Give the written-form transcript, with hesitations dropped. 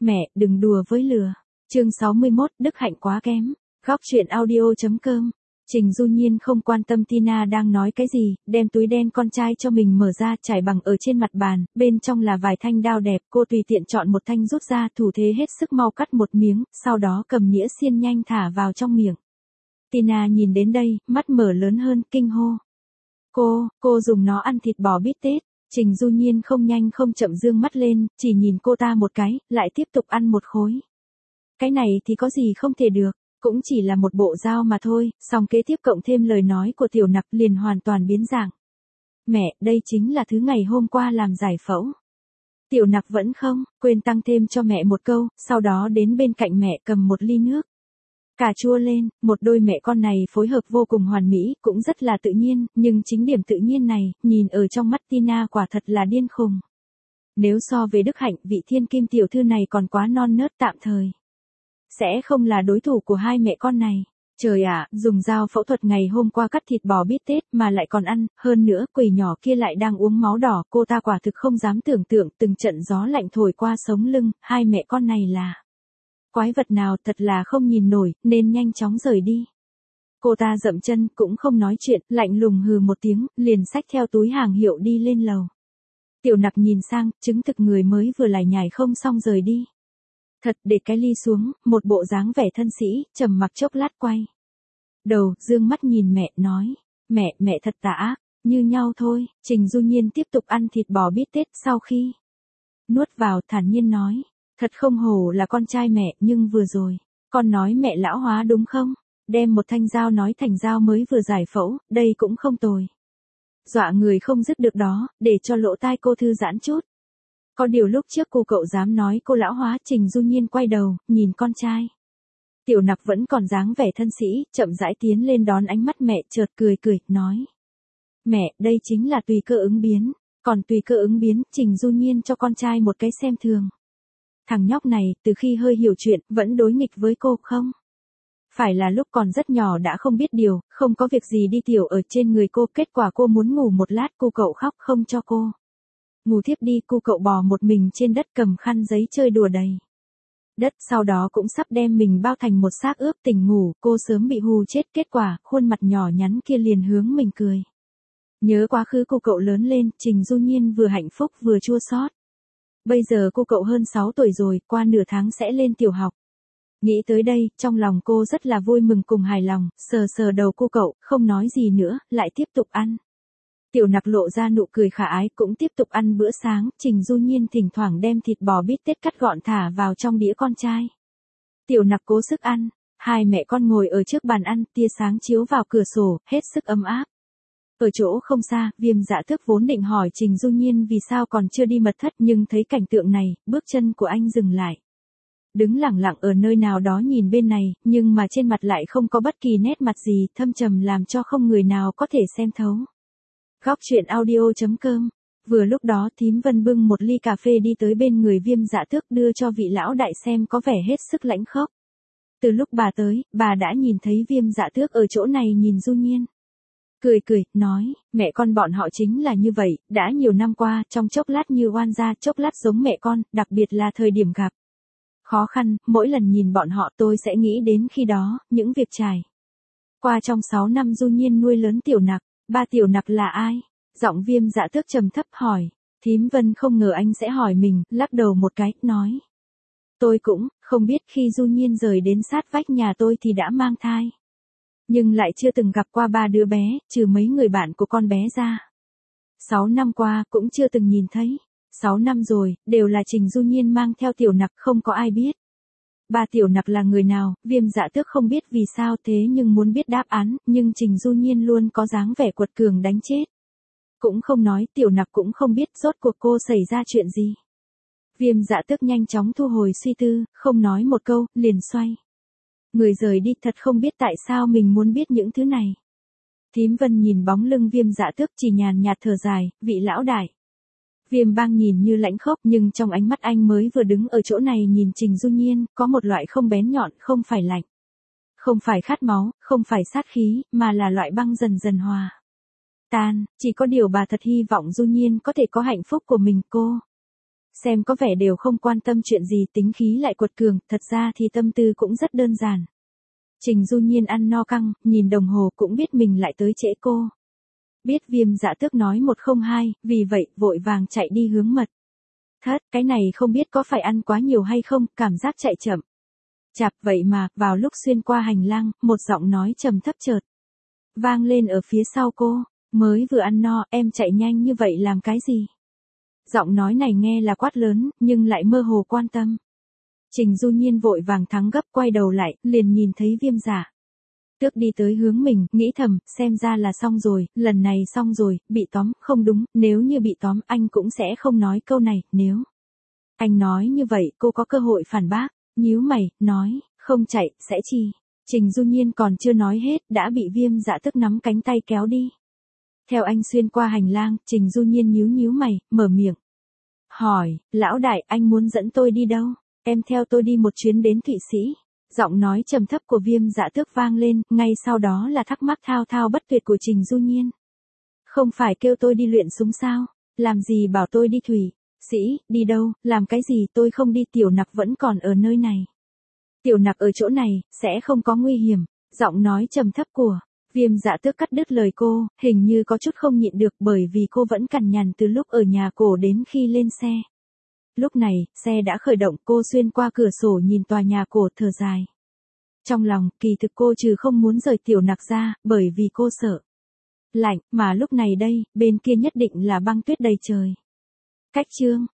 Mẹ, đừng đùa với lừa. Chương 61, Đức hạnh quá kém. Góc truyện audio.com. Trình Du Nhiên không quan tâm Tina đang nói cái gì, đem túi đen con trai cho mình mở ra trải bằng ở trên mặt bàn, bên trong là vài thanh đao đẹp, cô tùy tiện chọn một thanh rút ra, thủ thế hết sức mau cắt một miếng, sau đó cầm nĩa xiên nhanh thả vào trong miệng. Tina nhìn đến đây, mắt mở lớn hơn, kinh hô. Cô dùng nó ăn thịt bò bít tết. Trình Du Nhiên không nhanh không chậm dương mắt lên, chỉ nhìn cô ta một cái, lại tiếp tục ăn một khối. Cái này thì có gì không thể được, cũng chỉ là một bộ dao mà thôi, song kế tiếp cộng thêm lời nói của Tiểu Nặc liền hoàn toàn biến dạng. Mẹ, đây chính là thứ ngày hôm qua làm giải phẫu. Tiểu Nặc vẫn không quên tăng thêm cho mẹ một câu, sau đó đến bên cạnh mẹ cầm một ly nước. Cà chua lên, một đôi mẹ con này phối hợp vô cùng hoàn mỹ, cũng rất là tự nhiên, nhưng chính điểm tự nhiên này, nhìn ở trong mắt Tina quả thật là điên khùng. Nếu so với đức hạnh, vị thiên kim tiểu thư này còn quá non nớt tạm thời. Sẽ không là đối thủ của hai mẹ con này. Trời ạ, dùng dao phẫu thuật ngày hôm qua cắt thịt bò bít tết mà lại còn ăn, hơn nữa quỷ nhỏ kia lại đang uống máu đỏ, cô ta quả thực không dám tưởng tượng từng trận gió lạnh thổi qua sống lưng, hai mẹ con này là quái vật nào, thật là không nhìn nổi, nên nhanh chóng rời đi. Cô ta dậm chân, cũng không nói chuyện, lạnh lùng hừ một tiếng, liền xách theo túi hàng hiệu đi lên lầu. Tiểu Nặc nhìn sang, chứng thực người mới vừa lải nhải không xong rời đi. Thật, để cái ly xuống, một bộ dáng vẻ thân sĩ, trầm mặc chốc lát quay đầu, dương mắt nhìn mẹ, nói, mẹ thật tà ác, như nhau thôi. Trình Du Nhiên tiếp tục ăn thịt bò bít tết, sau khi nuốt vào, thản nhiên nói, thật không hổ là con trai mẹ, nhưng vừa rồi, con nói mẹ lão hóa đúng không? Đem một thanh dao nói thành dao mới vừa giải phẫu, đây cũng không tồi. Dọa người không dứt được đó, để cho lỗ tai cô thư giãn chút. Có điều lúc trước cô cậu dám nói cô lão hóa. Trình Du Nhiên quay đầu, nhìn con trai. Tiểu Nặc vẫn còn dáng vẻ thân sĩ, chậm rãi tiến lên đón ánh mắt mẹ, chợt cười, nói. Mẹ, đây chính là tùy cơ ứng biến. Còn tùy cơ ứng biến, Trình Du Nhiên cho con trai một cái xem thường. Thằng nhóc này, từ khi hơi hiểu chuyện, vẫn đối nghịch với cô không? Phải là lúc còn rất nhỏ đã không biết điều, không có việc gì đi tiểu ở trên người cô, kết quả cô muốn ngủ một lát, cô cậu khóc không cho cô ngủ thiếp đi, cô cậu bò một mình trên đất cầm khăn giấy chơi đùa đầy đất, sau đó cũng sắp đem mình bao thành một xác ướp tỉnh ngủ, cô sớm bị hù chết, kết quả, khuôn mặt nhỏ nhắn kia liền hướng mình cười. Nhớ quá khứ cô cậu lớn lên, Trình Du Nhiên vừa hạnh phúc vừa chua xót. Bây giờ cô cậu hơn 6 tuổi rồi, qua nửa tháng sẽ lên tiểu học. Nghĩ tới đây, trong lòng cô rất là vui mừng cùng hài lòng, sờ đầu cô cậu, không nói gì nữa, lại tiếp tục ăn. Tiểu Nặc lộ ra nụ cười khả ái, cũng tiếp tục ăn bữa sáng. Trình Du Nhiên thỉnh thoảng đem thịt bò bít tết cắt gọn thả vào trong đĩa con trai. Tiểu Nặc cố sức ăn, hai mẹ con ngồi ở trước bàn ăn, tia sáng chiếu vào cửa sổ, hết sức ấm áp. Ở chỗ không xa, Viêm Dạ Tước vốn định hỏi Trình Du Nhiên vì sao còn chưa đi mật thất, nhưng thấy cảnh tượng này, bước chân của anh dừng lại. Đứng lẳng lặng ở nơi nào đó nhìn bên này, nhưng mà trên mặt lại không có bất kỳ nét mặt gì, thâm trầm làm cho không người nào có thể xem thấu. Góc truyện audio.com. Vừa lúc đó Thím Vân bưng một ly cà phê đi tới bên người Viêm Dạ Tước, đưa cho vị lão đại xem, có vẻ hết sức lãnh khốc. Từ lúc bà tới, bà đã nhìn thấy Viêm Dạ Tước ở chỗ này nhìn Du Nhiên. Cười, nói, mẹ con bọn họ chính là như vậy, đã nhiều năm qua, trong chốc lát như oan gia, chốc lát giống mẹ con, đặc biệt là thời điểm gặp khó khăn, mỗi lần nhìn bọn họ tôi sẽ nghĩ đến khi đó, những việc trải qua trong 6 năm Du Nhiên nuôi lớn Tiểu Nặc. Ba Tiểu Nặc là ai? Giọng Viêm Dạ Tước trầm thấp hỏi. Thím Vân không ngờ anh sẽ hỏi mình, lắc đầu một cái, nói. Tôi cũng không biết, khi Du Nhiên rời đến sát vách nhà tôi thì đã mang thai. Nhưng lại chưa từng gặp qua ba đứa bé, trừ mấy người bạn của con bé ra. 6 năm qua, cũng chưa từng nhìn thấy. 6 năm rồi, đều là Trình Du Nhiên mang theo Tiểu Nặc, không có ai biết. Ba Tiểu Nặc là người nào, Viêm Dạ Tước không biết vì sao thế nhưng muốn biết đáp án, nhưng Trình Du Nhiên luôn có dáng vẻ quật cường đánh chết. Cũng không nói, Tiểu Nặc cũng không biết rốt cuộc cô xảy ra chuyện gì. Viêm Dạ Tước nhanh chóng thu hồi suy tư, không nói một câu, liền xoay người rời đi, thật không biết tại sao mình muốn biết những thứ này. Thím Vân nhìn bóng lưng Viêm Dạ Tước chỉ nhàn nhạt thở dài, vị lão đại. Viêm Bang nhìn như lãnh khốc, nhưng trong ánh mắt anh mới vừa đứng ở chỗ này nhìn Trình Du Nhiên, có một loại không bén nhọn, không phải lạnh, không phải khát máu, không phải sát khí, mà là loại băng dần dần hòa tan. Chỉ có điều bà thật hy vọng Du Nhiên có thể có hạnh phúc của mình. Cô xem có vẻ đều không quan tâm chuyện gì, tính khí lại quật cường, thật ra thì tâm tư cũng rất đơn giản. Trình Du Nhiên ăn no căng, nhìn đồng hồ cũng biết mình lại tới trễ cô. Biết Viêm Dạ Tước nói 102, vì vậy vội vàng chạy đi hướng mật thất, cái này không biết có phải ăn quá nhiều hay không, cảm giác chạy chậm. Chạp vậy mà, vào lúc xuyên qua hành lang, một giọng nói trầm thấp chợt vang lên ở phía sau cô, mới vừa ăn no, em chạy nhanh như vậy làm cái gì? Giọng nói này nghe là quát lớn, nhưng lại mơ hồ quan tâm. Trình Du Nhiên vội vàng thắng gấp quay đầu lại, liền nhìn thấy Viêm Dạ Tước đi tới hướng mình, nghĩ thầm, xem ra là xong rồi, lần này xong rồi, bị tóm, không đúng, nếu như bị tóm anh cũng sẽ không nói câu này, nếu anh nói như vậy cô có cơ hội phản bác, nhíu mày, nói, không chạy, sẽ chi. Trình Du Nhiên còn chưa nói hết, đã bị Viêm Dạ Tước nắm cánh tay kéo đi. Theo anh xuyên qua hành lang, Trình Du Nhiên nhíu mày, mở miệng. Hỏi, lão đại, anh muốn dẫn tôi đi đâu? Em theo tôi đi một chuyến đến Thụy Sĩ. Giọng nói trầm thấp của Viêm Dạ Tước vang lên, ngay sau đó là thắc mắc thao thao bất tuyệt của Trình Du Nhiên. Không phải kêu tôi đi luyện súng sao? Làm gì bảo tôi đi Thụy Sĩ, đi đâu, làm cái gì, tôi không đi, Tiểu Nặc vẫn còn ở nơi này. Tiểu Nặc ở chỗ này, sẽ không có nguy hiểm. Giọng nói trầm thấp của Viêm Dạ Tước cắt đứt lời cô, hình như có chút không nhịn được bởi vì cô vẫn cằn nhằn từ lúc ở nhà cổ đến khi lên xe. Lúc này, xe đã khởi động, cô xuyên qua cửa sổ nhìn tòa nhà cổ thở dài. Trong lòng, kỳ thực cô trừ không muốn rời Tiểu Nặc ra, bởi vì cô sợ lạnh, mà lúc này đây, bên kia nhất định là băng tuyết đầy trời. Cách chương